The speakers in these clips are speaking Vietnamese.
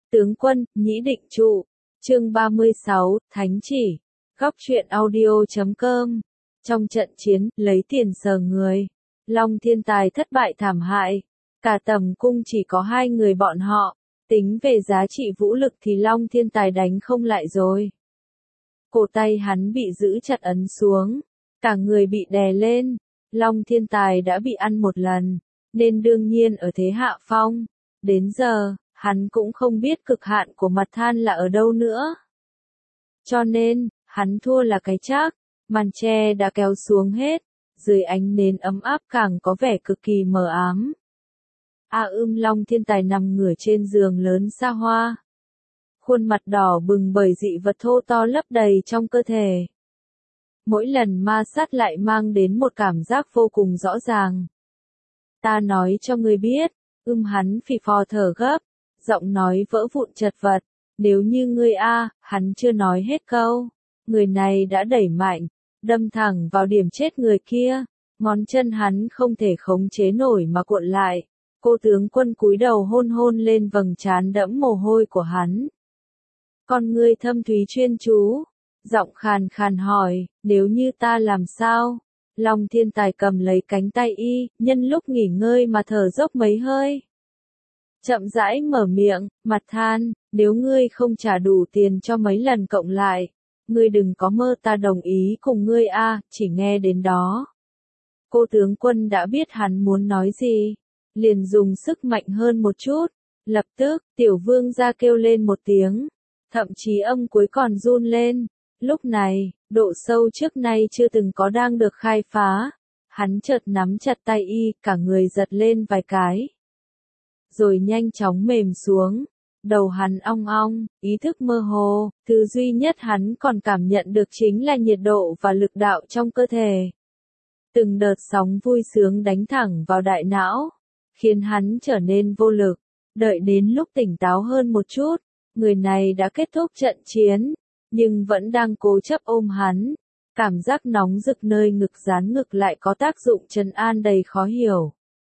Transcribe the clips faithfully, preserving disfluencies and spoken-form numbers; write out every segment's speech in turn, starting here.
Tướng quân, nhĩ định trụ. Chương ba mươi sáu, Thánh chỉ. Góc truyện audio chấm com. Trong trận chiến, lấy tiền sờ người, Long Thiên Tài thất bại thảm hại. Cả tầm cung chỉ có hai người bọn họ. Tính về giá trị vũ lực thì Long Thiên Tài đánh không lại rồi. Cổ tay hắn bị giữ chặt ấn xuống. Cả người bị đè lên. Long Thiên Tài đã bị ăn một lần. Nên đương nhiên ở thế hạ phong. Đến giờ, hắn cũng không biết cực hạn của mặt than là ở đâu nữa. Cho nên, hắn thua là cái chắc. Màn tre đã kéo xuống hết. Dưới ánh nến ấm áp càng có vẻ cực kỳ mờ ám. A ưm Long Thiên Tài nằm ngửa trên giường lớn xa hoa. Khuôn mặt đỏ bừng bởi dị vật thô to lấp đầy trong cơ thể. Mỗi lần ma sát lại mang đến một cảm giác vô cùng rõ ràng. Ta nói cho ngươi biết, ưm hắn phì phò thở gấp, giọng nói vỡ vụn chật vật. Nếu như ngươi a, hắn chưa nói hết câu. Người này đã đẩy mạnh, đâm thẳng vào điểm chết người kia. Ngón chân hắn không thể khống chế nổi mà cuộn lại. Cô tướng quân cúi đầu hôn hôn lên vầng trán đẫm mồ hôi của hắn. Con ngươi thâm thúy chuyên chú, giọng khàn khàn hỏi, nếu như ta làm sao? Long Thiên Tài cầm lấy cánh tay y, nhân lúc nghỉ ngơi mà thở dốc mấy hơi. Chậm rãi mở miệng, mặt than, nếu ngươi không trả đủ tiền cho mấy lần cộng lại, ngươi đừng có mơ ta đồng ý cùng ngươi a, chỉ nghe đến đó. Cô tướng quân đã biết hắn muốn nói gì, liền dùng sức mạnh hơn một chút, lập tức, tiểu vương ra kêu lên một tiếng, thậm chí âm cuối còn run lên. Lúc này, độ sâu trước nay chưa từng có đang được khai phá, hắn chợt nắm chặt tay y, cả người giật lên vài cái. Rồi nhanh chóng mềm xuống, đầu hắn ong ong, ý thức mơ hồ, thứ duy nhất hắn còn cảm nhận được chính là nhiệt độ và lực đạo trong cơ thể. Từng đợt sóng vui sướng đánh thẳng vào đại não, khiến hắn trở nên vô lực. Đợi đến lúc tỉnh táo hơn một chút, người này đã kết thúc trận chiến, nhưng vẫn đang cố chấp ôm hắn. Cảm giác nóng rực nơi ngực dán ngực lại có tác dụng trấn an đầy khó hiểu.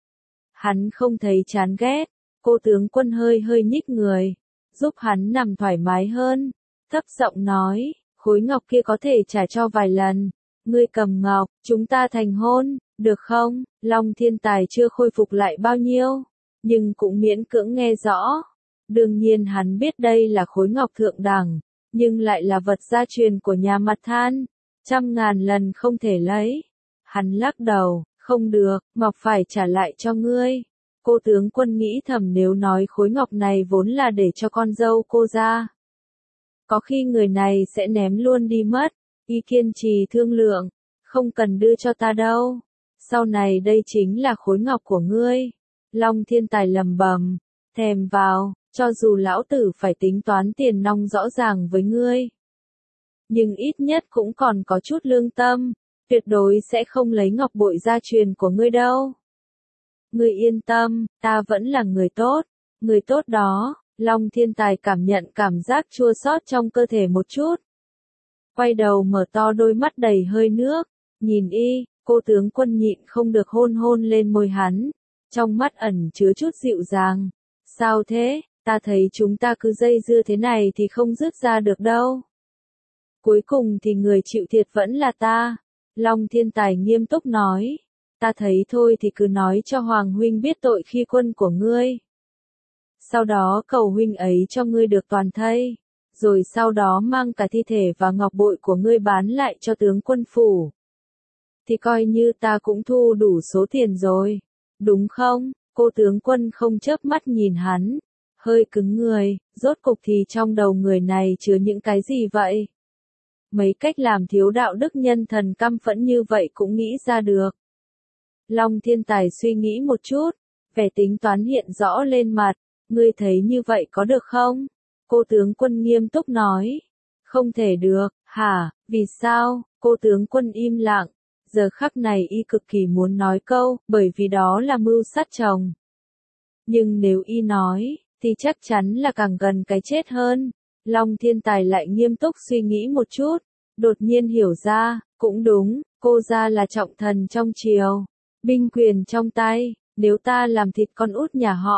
Hắn không thấy chán ghét, cô tướng quân hơi hơi nhích người, giúp hắn nằm thoải mái hơn, thấp giọng nói, khối ngọc kia có thể trả cho vài lần, ngươi cầm ngọc, chúng ta thành hôn, được không? Long Thiên Tài chưa khôi phục lại bao nhiêu, nhưng cũng miễn cưỡng nghe rõ. Đương nhiên hắn biết đây là khối ngọc thượng đẳng, nhưng lại là vật gia truyền của nhà mặt than, trăm ngàn lần không thể lấy. Hắn lắc đầu, không được, ngọc phải trả lại cho ngươi. Cô tướng quân nghĩ thầm nếu nói khối ngọc này vốn là để cho con dâu cô ra. Có khi người này sẽ ném luôn đi mất, y kiên trì thương lượng, không cần đưa cho ta đâu. Sau này đây chính là khối ngọc của ngươi. Long Thiên Tài lầm bầm, thèm vào, cho dù lão tử phải tính toán tiền nong rõ ràng với ngươi. Nhưng ít nhất cũng còn có chút lương tâm, tuyệt đối sẽ không lấy ngọc bội gia truyền của ngươi đâu. Ngươi yên tâm, ta vẫn là người tốt, người tốt đó. Long Thiên Tài cảm nhận cảm giác chua xót trong cơ thể một chút. Quay đầu mở to đôi mắt đầy hơi nước, nhìn y, cô tướng quân nhịn không được hôn hôn lên môi hắn, trong mắt ẩn chứa chút dịu dàng. Sao thế, ta thấy chúng ta cứ dây dưa thế này thì không dứt ra được đâu. Cuối cùng thì người chịu thiệt vẫn là ta. Long Thiên Tài nghiêm túc nói, ta thấy thôi thì cứ nói cho Hoàng huynh biết tội khi quân của ngươi. Sau đó cầu huynh ấy cho ngươi được toàn thây, rồi sau đó mang cả thi thể và ngọc bội của ngươi bán lại cho tướng quân phủ. Thì coi như ta cũng thu đủ số tiền rồi, đúng không? Cô tướng quân không chớp mắt nhìn hắn, hơi cứng người, rốt cục thì trong đầu người này chứa những cái gì vậy? Mấy cách làm thiếu đạo đức nhân thần căm phẫn như vậy cũng nghĩ ra được. Long Thiên Tài suy nghĩ một chút, vẻ tính toán hiện rõ lên mặt, ngươi thấy như vậy có được không? Cô tướng quân nghiêm túc nói, không thể được, hả, vì sao? Cô tướng quân im lặng, giờ khắc này y cực kỳ muốn nói câu, bởi vì đó là mưu sát chồng. Nhưng nếu y nói, thì chắc chắn là càng gần cái chết hơn. Long Thiên Tài lại nghiêm túc suy nghĩ một chút, đột nhiên hiểu ra, cũng đúng, cô ra là trọng thần trong triều, binh quyền trong tay, nếu ta làm thịt con út nhà họ,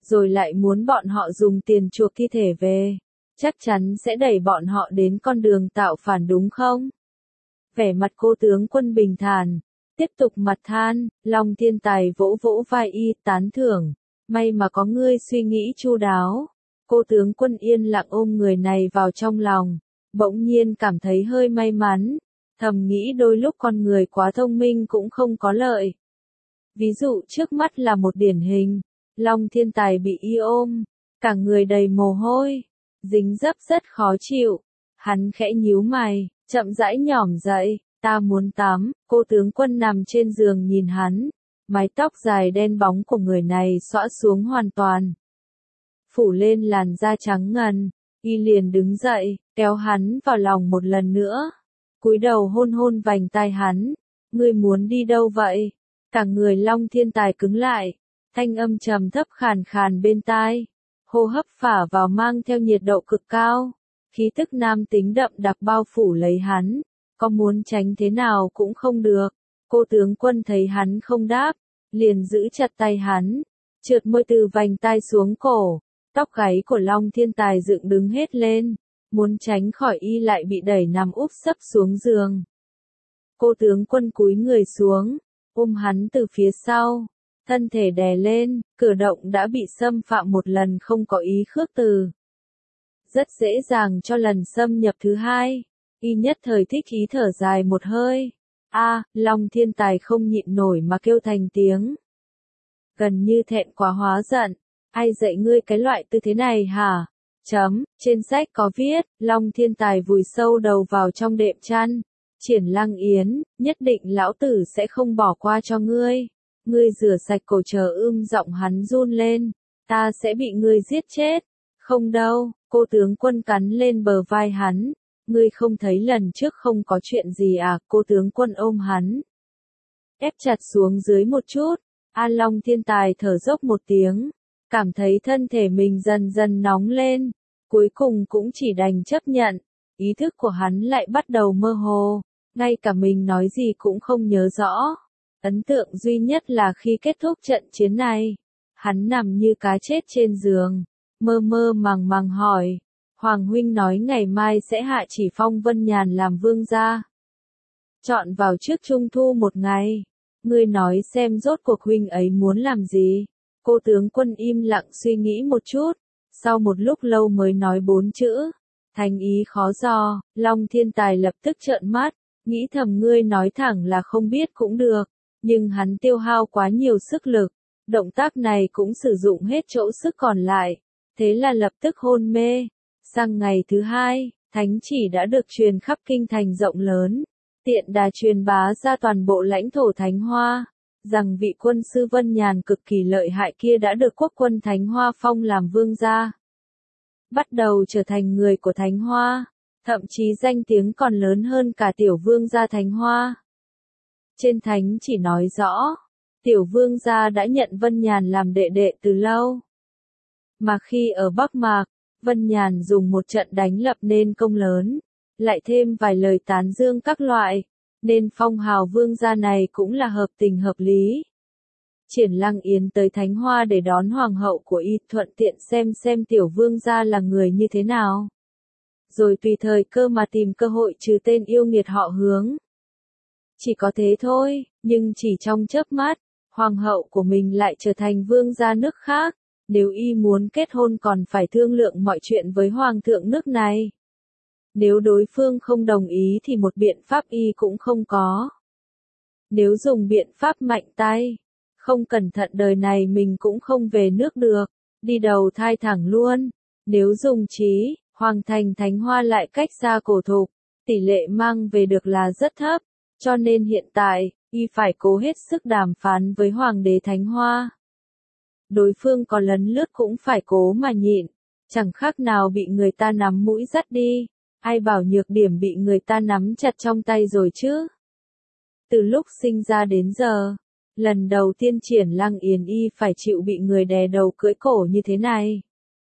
rồi lại muốn bọn họ dùng tiền chuộc thi thể về, chắc chắn sẽ đẩy bọn họ đến con đường tạo phản đúng không? Vẻ mặt cô tướng quân bình thản, tiếp tục mặt than, Long Thiên Tài vỗ vỗ vai y, tán thưởng, may mà có ngươi suy nghĩ chu đáo. Cô tướng quân yên lặng ôm người này vào trong lòng, bỗng nhiên cảm thấy hơi may mắn, thầm nghĩ đôi lúc con người quá thông minh cũng không có lợi. Ví dụ trước mắt là một điển hình, Long Thiên Tài bị y ôm, cả người đầy mồ hôi, dính dấp rất khó chịu, hắn khẽ nhíu mày, chậm rãi nhỏm dậy, ta muốn tắm. Cô tướng quân nằm trên giường nhìn hắn, mái tóc dài đen bóng của người này xõa xuống hoàn toàn, phủ lên làn da trắng ngần, y liền đứng dậy, kéo hắn vào lòng một lần nữa, cúi đầu hôn hôn vành tai hắn, ngươi muốn đi đâu vậy? Cả người Long Thiên Tài cứng lại, thanh âm trầm thấp khàn khàn bên tai, hô hấp phả vào mang theo nhiệt độ cực cao, khí tức nam tính đậm đặc bao phủ lấy hắn, có muốn tránh thế nào cũng không được. Cô tướng quân thấy hắn không đáp, liền giữ chặt tay hắn, trượt môi từ vành tai xuống cổ, tóc gáy của Long Thiên Tài dựng đứng hết lên, muốn tránh khỏi y lại bị đẩy nằm úp sấp xuống giường. Cô tướng quân cúi người xuống, ôm hắn từ phía sau, thân thể đè lên, cử động đã bị xâm phạm một lần không có ý khước từ. Rất dễ dàng cho lần xâm nhập thứ hai, y nhất thời thích ý thở dài một hơi. A, Long Thiên Tài không nhịn nổi mà kêu thành tiếng. Gần như thẹn quá hóa giận, ai dạy ngươi cái loại tư thế này hả? Chấm, trên sách có viết, Long Thiên Tài vùi sâu đầu vào trong đệm chăn. Triển Lăng Yến, nhất định lão tử sẽ không bỏ qua cho ngươi. Ngươi rửa sạch cổ chờ ưm giọng hắn run lên. Ta sẽ bị ngươi giết chết. Không đâu, cô tướng quân cắn lên bờ vai hắn. Ngươi không thấy lần trước không có chuyện gì à? Cô tướng quân ôm hắn, ép chặt xuống dưới một chút. A Long Thiên Tài thở dốc một tiếng, cảm thấy thân thể mình dần dần nóng lên, cuối cùng cũng chỉ đành chấp nhận. Ý thức của hắn lại bắt đầu mơ hồ, ngay cả mình nói gì cũng không nhớ rõ. Ấn tượng duy nhất là khi kết thúc trận chiến này, hắn nằm như cá chết trên giường, mơ mơ màng màng hỏi, Hoàng huynh nói ngày mai sẽ hạ chỉ phong Vân Nhàn làm vương gia. Chọn vào trước trung thu một ngày, ngươi nói xem rốt cuộc huynh ấy muốn làm gì. Cô tướng quân im lặng suy nghĩ một chút, sau một lúc lâu mới nói bốn chữ, thành ý khó dò. Long Thiên Tài lập tức trợn mắt, nghĩ thầm ngươi nói thẳng là không biết cũng được, nhưng hắn tiêu hao quá nhiều sức lực, động tác này cũng sử dụng hết chỗ sức còn lại, thế là lập tức hôn mê. Sang ngày thứ hai, thánh chỉ đã được truyền khắp kinh thành rộng lớn, tiện đà truyền bá ra toàn bộ lãnh thổ Thánh Hoa, rằng vị quân sư Vân Nhàn cực kỳ lợi hại kia đã được quốc quân Thánh Hoa phong làm vương gia, bắt đầu trở thành người của Thánh Hoa, thậm chí danh tiếng còn lớn hơn cả tiểu vương gia Thánh Hoa. Trên thánh chỉ nói rõ, tiểu vương gia đã nhận Vân Nhàn làm đệ đệ từ lâu, mà khi ở Bắc Mạc, Vân Nhàn dùng một trận đánh lập nên công lớn, lại thêm vài lời tán dương các loại, nên phong hào vương gia này cũng là hợp tình hợp lý. Triển Lăng Yến tới Thánh Hoa để đón hoàng hậu của y, thuận tiện xem xem tiểu vương gia là người như thế nào, rồi tùy thời cơ mà tìm cơ hội trừ tên yêu nghiệt họ Hướng. Chỉ có thế thôi, nhưng chỉ trong chớp mắt, hoàng hậu của mình lại trở thành vương gia nước khác. Nếu y muốn kết hôn còn phải thương lượng mọi chuyện với hoàng thượng nước này. Nếu đối phương không đồng ý thì một biện pháp y cũng không có. Nếu dùng biện pháp mạnh tay, không cẩn thận đời này mình cũng không về nước được, đi đầu thai thẳng luôn. Nếu dùng trí, hoàng thành Thánh Hoa lại cách xa cổ thục, tỷ lệ mang về được là rất thấp, cho nên hiện tại, y phải cố hết sức đàm phán với hoàng đế Thánh Hoa. Đối phương có lấn lướt cũng phải cố mà nhịn, chẳng khác nào bị người ta nắm mũi dắt đi, ai bảo nhược điểm bị người ta nắm chặt trong tay rồi chứ. Từ lúc sinh ra đến giờ, lần đầu tiên Triển Lăng Yến y phải chịu bị người đè đầu cưỡi cổ như thế này.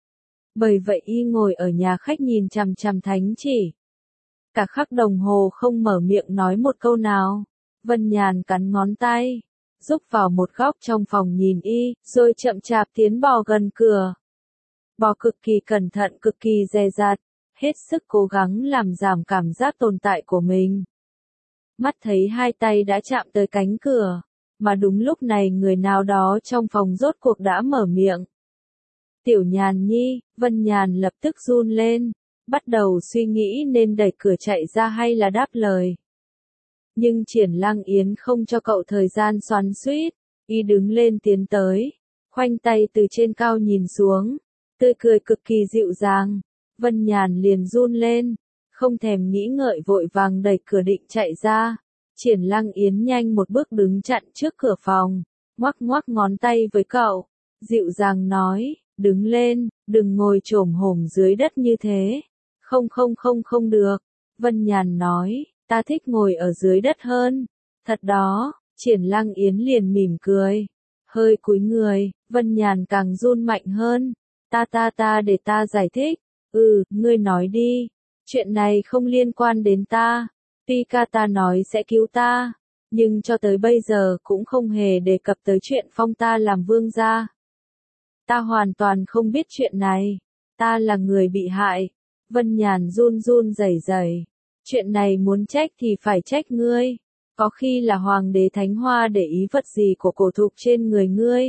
Bởi vậy y ngồi ở nhà khách nhìn chằm chằm thánh chỉ. Cả khắc đồng hồ không mở miệng nói một câu nào. Vân Nhàn cắn ngón tay, rúc vào một góc trong phòng nhìn y, rồi chậm chạp tiến bò gần cửa. Bò cực kỳ cẩn thận, cực kỳ dè dặt, hết sức cố gắng làm giảm cảm giác tồn tại của mình. Mắt thấy hai tay đã chạm tới cánh cửa, mà đúng lúc này người nào đó trong phòng rốt cuộc đã mở miệng. Tiểu Nhàn Nhi, Vân Nhàn lập tức run lên, bắt đầu suy nghĩ nên đẩy cửa chạy ra hay là đáp lời. Nhưng Triển Lăng Yến không cho cậu thời gian xoắn xuýt, y đứng lên tiến tới, khoanh tay từ trên cao nhìn xuống, tươi cười cực kỳ dịu dàng. Vân Nhàn liền run lên, không thèm nghĩ ngợi vội vàng đẩy cửa định chạy ra. Triển Lăng Yến nhanh một bước đứng chặn trước cửa phòng, ngoắc ngoắc ngón tay với cậu, dịu dàng nói, đứng lên, đừng ngồi chồm hổm dưới đất như thế. Không không không không được. Vân Nhàn nói, ta thích ngồi ở dưới đất hơn. Thật đó. Triển Lăng Yến liền mỉm cười, hơi cúi người. Vân Nhàn càng run mạnh hơn. Ta ta ta để ta giải thích. Ừ, ngươi nói đi. Chuyện này không liên quan đến ta. Tuy ca ta nói sẽ cứu ta, nhưng cho tới bây giờ cũng không hề đề cập tới chuyện phong ta làm vương gia. Ta hoàn toàn không biết chuyện này. Ta là người bị hại. Vân Nhàn run run rẩy rẩy. Chuyện này muốn trách thì phải trách ngươi. Có khi là Hoàng đế Thánh Hoa để ý vật gì của cổ thục trên người ngươi,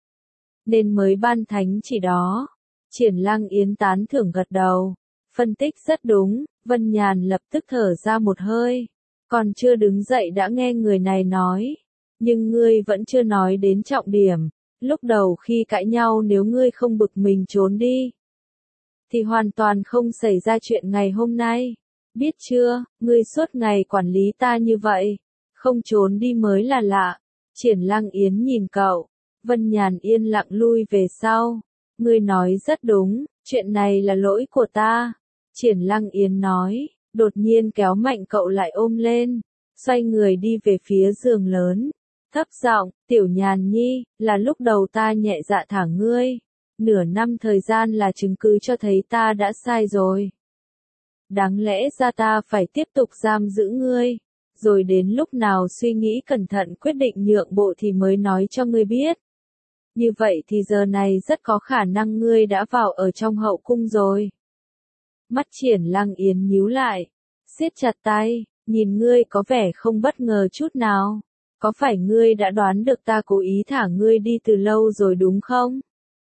nên mới ban thánh chỉ đó. Triển Lăng Yến tán thưởng gật đầu. Phân tích rất đúng. Vân Nhàn lập tức thở ra một hơi. Còn chưa đứng dậy đã nghe người này nói. Nhưng ngươi vẫn chưa nói đến trọng điểm. Lúc đầu khi cãi nhau nếu ngươi không bực mình trốn đi, thì hoàn toàn không xảy ra chuyện ngày hôm nay. Biết chưa, ngươi suốt ngày quản lý ta như vậy, không trốn đi mới là lạ. Triển Lăng Yến nhìn cậu. Vân Nhàn yên lặng lui về sau. Ngươi nói rất đúng, chuyện này là lỗi của ta. Triển Lăng Yến nói, đột nhiên kéo mạnh cậu lại ôm lên, xoay người đi về phía giường lớn. Thấp giọng, Tiểu Nhàn Nhi, là lúc đầu ta nhẹ dạ thả ngươi. Nửa năm thời gian là chứng cứ cho thấy ta đã sai rồi. Đáng lẽ ra ta phải tiếp tục giam giữ ngươi, rồi đến lúc nào suy nghĩ cẩn thận quyết định nhượng bộ thì mới nói cho ngươi biết. Như vậy thì giờ này rất có khả năng ngươi đã vào ở trong hậu cung rồi. Mắt Triển Lăng Yến nhíu lại, siết chặt tay, nhìn ngươi có vẻ không bất ngờ chút nào. Có phải ngươi đã đoán được ta cố ý thả ngươi đi từ lâu rồi đúng không?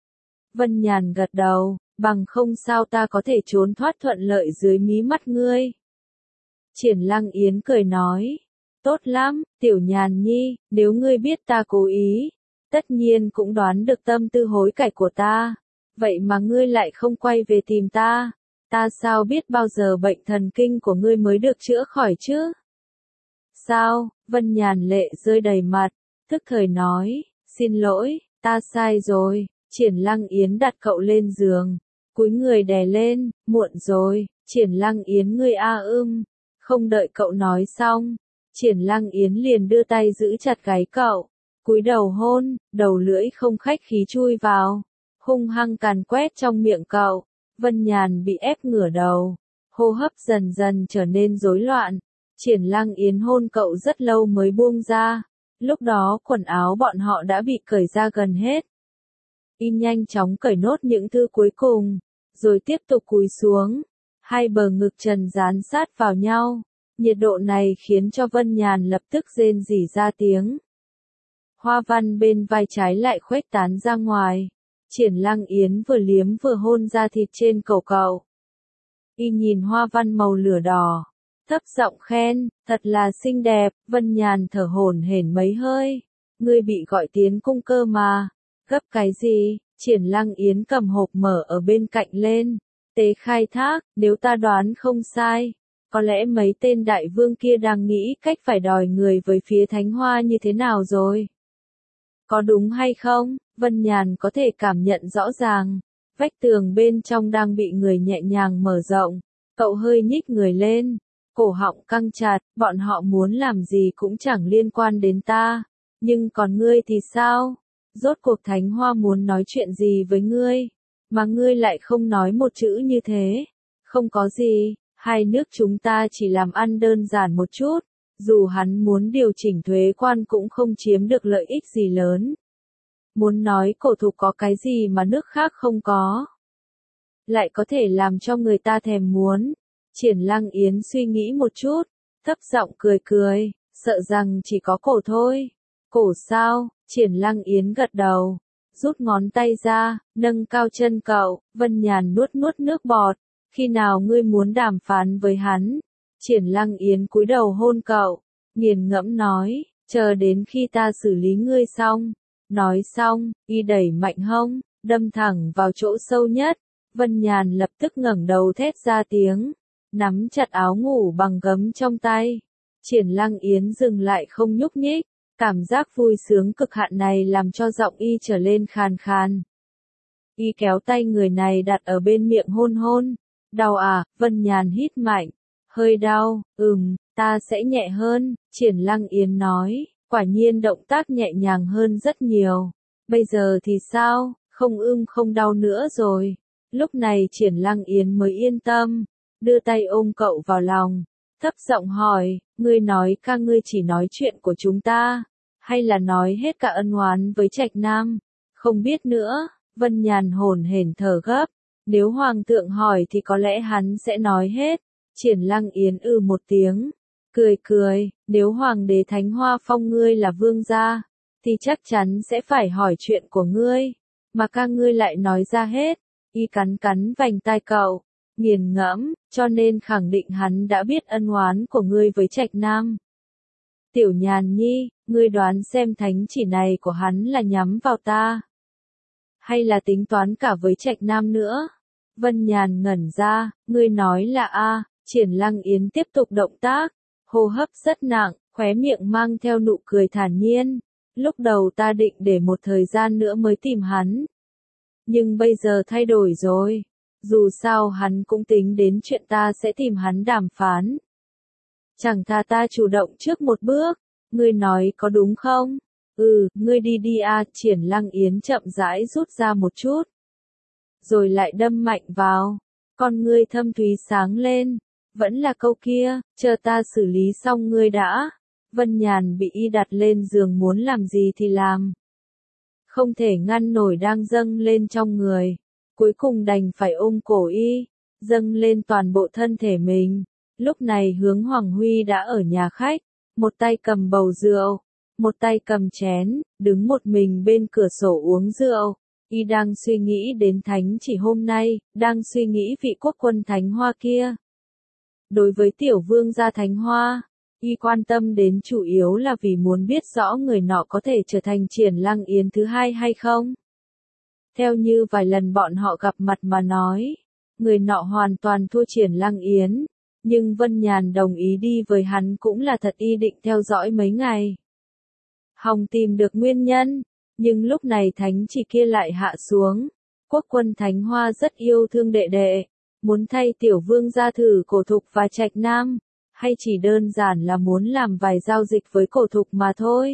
Vân Nhàn gật đầu, bằng không sao ta có thể trốn thoát thuận lợi dưới mí mắt ngươi. Triển Lăng Yến cười nói, tốt lắm, Tiểu Nhàn Nhi, nếu ngươi biết ta cố ý, tất nhiên cũng đoán được tâm tư hối cải của ta. Vậy mà ngươi lại không quay về tìm ta, ta sao biết bao giờ bệnh thần kinh của ngươi mới được chữa khỏi chứ? Sao? Vân Nhàn lệ rơi đầy mặt, tức thời nói, xin lỗi, ta sai rồi. Triển Lăng Yến đặt cậu lên giường, cúi người đè lên, muộn rồi. Triển Lăng Yến ngươi a ưm. Không đợi cậu nói xong, Triển Lăng Yến liền đưa tay giữ chặt gáy cậu, cúi đầu hôn, đầu lưỡi không khách khí chui vào, hung hăng càn quét trong miệng cậu. Vân Nhàn bị ép ngửa đầu, hô hấp dần dần trở nên rối loạn. Triển Lăng Yến hôn cậu rất lâu mới buông ra, lúc đó quần áo bọn họ đã bị cởi ra gần hết. Y nhanh chóng cởi nốt những thứ cuối cùng, rồi tiếp tục cúi xuống, hai bờ ngực trần dán sát vào nhau. Nhiệt độ này khiến cho Vân Nhàn lập tức rên rỉ ra tiếng. Hoa văn bên vai trái lại khuếch tán ra ngoài. Triển Lăng Yến vừa liếm vừa hôn ra thịt trên cổ cậu. Y nhìn hoa văn màu lửa đỏ, thấp giọng khen, thật là xinh đẹp. Vân Nhàn thở hổn hển mấy hơi. Ngươi bị gọi tiến cung cơ mà. Gấp cái gì? Triển Lăng Yến cầm hộp mở ở bên cạnh lên. Tế khai thác, nếu ta đoán không sai, có lẽ mấy tên đại vương kia đang nghĩ cách phải đòi người với phía Thánh Hoa như thế nào rồi. Có đúng hay không? Vân Nhàn có thể cảm nhận rõ ràng. Vách tường bên trong đang bị người nhẹ nhàng mở rộng. Cậu hơi nhích người lên. Cổ họng căng chặt, bọn họ muốn làm gì cũng chẳng liên quan đến ta. Nhưng còn ngươi thì sao? Rốt cuộc Thánh Hoa muốn nói chuyện gì với ngươi? Mà ngươi lại không nói một chữ như thế. Không có gì, hai nước chúng ta chỉ làm ăn đơn giản một chút, Dù hắn muốn điều chỉnh thuế quan cũng không chiếm được lợi ích gì lớn. Muốn nói cổ thục có cái gì mà nước khác không có. Lại có thể làm cho người ta thèm muốn. Triển Lăng Yến suy nghĩ một chút, thấp giọng cười cười, sợ rằng chỉ có cổ thôi. Cổ sao? Triển Lăng Yến gật đầu, rút ngón tay ra, nâng cao chân cậu. Vân Nhàn nuốt nuốt nước bọt. Khi nào ngươi muốn đàm phán với hắn? Triển Lăng Yến cúi đầu hôn cậu, nghiền ngẫm nói, chờ đến khi ta xử lý ngươi xong. Nói xong, y đẩy mạnh hông, đâm thẳng vào chỗ sâu nhất. Vân Nhàn lập tức ngẩng đầu thét ra tiếng, nắm chặt áo ngủ bằng gấm trong tay. Triển Lăng Yến dừng lại không nhúc nhích, cảm giác vui sướng cực hạn này làm cho giọng y trở lên khàn khàn. Y kéo tay người này đặt ở bên miệng hôn hôn. Đau à? Vân Nhàn hít mạnh. Hơi đau, ừm, ta sẽ nhẹ hơn, Triển Lăng Yến nói, quả nhiên động tác nhẹ nhàng hơn rất nhiều. Bây giờ thì sao, không ưng không đau nữa rồi. Lúc này Triển Lăng Yến mới yên tâm, đưa tay ôm cậu vào lòng, thấp giọng hỏi, ngươi nói ca ngươi chỉ nói chuyện của chúng ta, hay là nói hết cả ân oán với Trạch Nam? Không biết nữa, Vân Nhàn hồn hển thở gấp, nếu Hoàng thượng hỏi thì có lẽ hắn sẽ nói hết. Triển Lăng Yến ư một tiếng, cười cười, nếu Hoàng đế Thánh Hoa phong ngươi là vương gia, thì chắc chắn sẽ phải hỏi chuyện của ngươi, mà ca ngươi lại nói ra hết. Y cắn cắn vành tai cậu, nghiền ngẫm, cho nên khẳng định hắn đã biết ân oán của ngươi với Trạch Nam. Tiểu Nhàn Nhi, ngươi đoán xem thánh chỉ này của hắn là nhắm vào ta, hay là tính toán cả với Trạch Nam nữa? Vân Nhàn ngẩn ra, ngươi nói là a? Triển Lăng Yến tiếp tục động tác, hô hấp rất nặng, khóe miệng mang theo nụ cười thản nhiên. Lúc đầu ta định để một thời gian nữa mới tìm hắn, nhưng bây giờ thay đổi rồi. Dù sao hắn cũng tính đến chuyện ta sẽ tìm hắn đàm phán. Chẳng thà ta chủ động trước một bước, ngươi nói có đúng không? Ừ, ngươi đi đi a. Triển Lăng Yến chậm rãi rút ra một chút, rồi lại đâm mạnh vào. Con ngươi thâm thúy sáng lên, vẫn là câu kia, chờ ta xử lý xong ngươi đã. Vân Nhàn bị y đặt lên giường muốn làm gì thì làm, không thể ngăn nổi đang dâng lên trong người, cuối cùng đành phải ôm cổ y, dâng lên toàn bộ thân thể mình. Lúc này Hướng Hoàng Huy đã ở nhà khách, một tay cầm bầu rượu, một tay cầm chén, đứng một mình bên cửa sổ uống rượu. Y đang suy nghĩ đến thánh chỉ hôm nay, đang suy nghĩ vị quốc quân Thánh Hoa kia. Đối với tiểu vương gia Thánh Hoa, y quan tâm đến chủ yếu là vì muốn biết rõ người nọ có thể trở thành Triển Lăng Yến thứ hai hay không. Theo như vài lần bọn họ gặp mặt mà nói, người nọ hoàn toàn thua Triển Lăng Yến, nhưng Vân Nhàn đồng ý đi với hắn cũng là thật y định theo dõi mấy ngày. Hòng tìm được nguyên nhân, nhưng lúc này thánh chỉ kia lại hạ xuống. Quốc quân Thánh Hoa rất yêu thương đệ đệ, muốn thay tiểu vương gia thử cổ thục và Trạch Nam, hay chỉ đơn giản là muốn làm vài giao dịch với cổ thục mà thôi.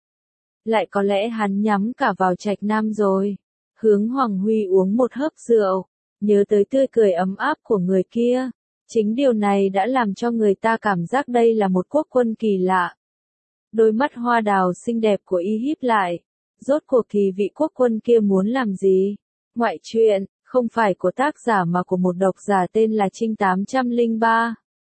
Lại có lẽ hắn nhắm cả vào Trạch Nam rồi. Hướng Hoàng Huy uống một hớp rượu, nhớ tới tươi cười ấm áp của người kia. Chính điều này đã làm cho người ta cảm giác đây là một quốc quân kỳ lạ. Đôi mắt hoa đào xinh đẹp của y híp lại. Rốt cuộc thì vị quốc quân kia muốn làm gì? Ngoại truyện, không phải của tác giả mà của một độc giả tên là Trinh tám không ba.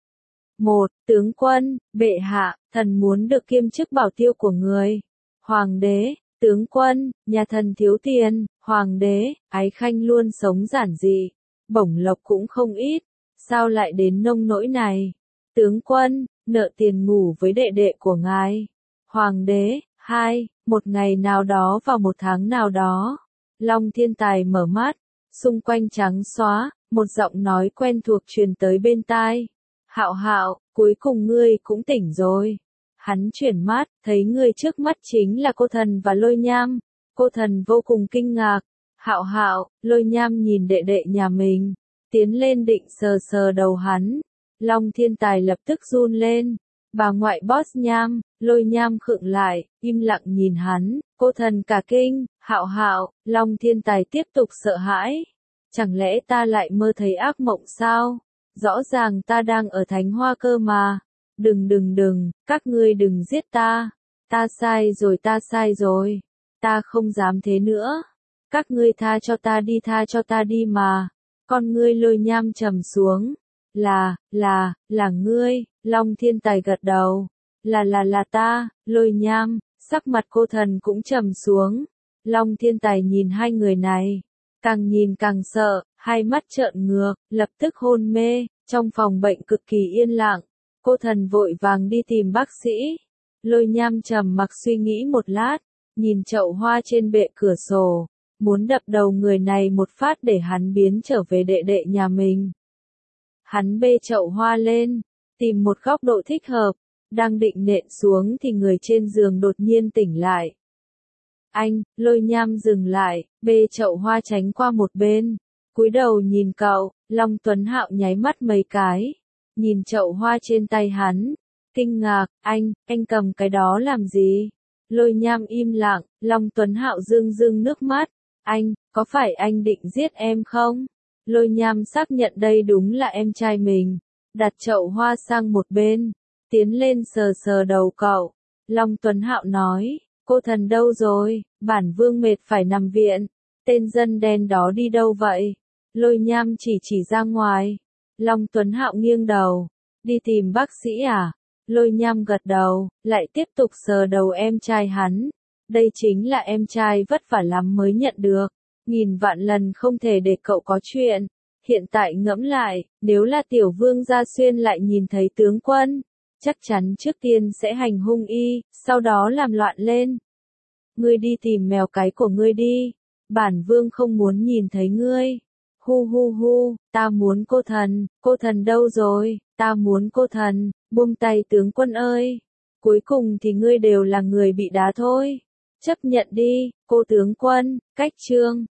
một. Tướng quân, bệ hạ, thần muốn được kiêm chức bảo tiêu của người. Hoàng đế, tướng quân, nhà thần thiếu tiền. Hoàng đế, ái khanh luôn sống giản dị, bổng lộc cũng không ít, sao lại đến nông nỗi này? Tướng quân, nợ tiền ngủ với đệ đệ của ngài. Hoàng đế, hai. Một ngày nào đó vào một tháng nào đó, Long Thiên Tài mở mắt, xung quanh trắng xóa, một giọng nói quen thuộc truyền tới bên tai. Hạo Hạo, cuối cùng ngươi cũng tỉnh rồi. Hắn chuyển mắt, thấy người trước mắt chính là cô thần và Lôi Nham. Cô thần vô cùng kinh ngạc. Hạo Hạo, Lôi Nham nhìn đệ đệ nhà mình, tiến lên định sờ sờ đầu hắn. Long Thiên Tài lập tức run lên. Bà ngoại Boss Nham. Lôi Nham khựng lại, im lặng nhìn hắn. Cô thần cả kinh. Hạo Hạo, Long Thiên Tài tiếp tục sợ hãi. Chẳng lẽ ta lại mơ thấy ác mộng sao? Rõ ràng ta đang ở Thánh Hoa cơ mà. đừng đừng đừng, các ngươi đừng giết ta, ta sai rồi ta sai rồi, ta không dám thế nữa, các ngươi tha cho ta đi tha cho ta đi mà, con ngươi Lôi Nham trầm xuống, là, là, là ngươi, Long Thiên Tài gật đầu, là là là ta, Lôi Nham, sắc mặt cô thần cũng trầm xuống, Long Thiên Tài nhìn hai người này, càng nhìn càng sợ, hai mắt trợn ngược, lập tức hôn mê, trong phòng bệnh cực kỳ yên lặng, cô thần vội vàng đi tìm bác sĩ, Lôi Nham trầm mặc suy nghĩ một lát, nhìn chậu hoa trên bệ cửa sổ, muốn đập đầu người này một phát để hắn biến trở về đệ đệ nhà mình. Hắn bê chậu hoa lên, tìm một góc độ thích hợp, đang định nện xuống thì người trên giường đột nhiên tỉnh lại. Anh, Lôi Nham dừng lại, bê chậu hoa tránh qua một bên, cúi đầu nhìn cậu, Long Tuấn Hạo nháy mắt mấy cái, nhìn chậu hoa trên tay hắn, kinh ngạc, anh, anh cầm cái đó làm gì? Lôi Nham im lặng, Long Tuấn Hạo rưng rưng nước mắt, anh, có phải anh định giết em không? Lôi Nham xác nhận đây đúng là em trai mình, đặt chậu hoa sang một bên, tiến lên sờ sờ đầu cậu, Long Tuấn Hạo nói, cô thần đâu rồi, bản vương mệt phải nằm viện, tên dân đen đó đi đâu vậy? Lôi Nham chỉ chỉ ra ngoài, Long Tuấn Hạo nghiêng đầu, đi tìm bác sĩ à? Lôi Nham gật đầu, lại tiếp tục sờ đầu em trai hắn, đây chính là em trai vất vả lắm mới nhận được, nghìn vạn lần không thể để cậu có chuyện, hiện tại ngẫm lại, nếu là tiểu vương Gia Xuyên lại nhìn thấy tướng quân, chắc chắn trước tiên sẽ hành hung y, sau đó làm loạn lên. Ngươi đi tìm mèo cái của ngươi đi, bản vương không muốn nhìn thấy ngươi. Hu hu hu, ta muốn cô thần, cô thần đâu rồi, ta muốn cô thần, buông tay tướng quân ơi. Cuối cùng thì ngươi đều là người bị đá thôi. Chấp nhận đi, cô tướng quân, cách chương.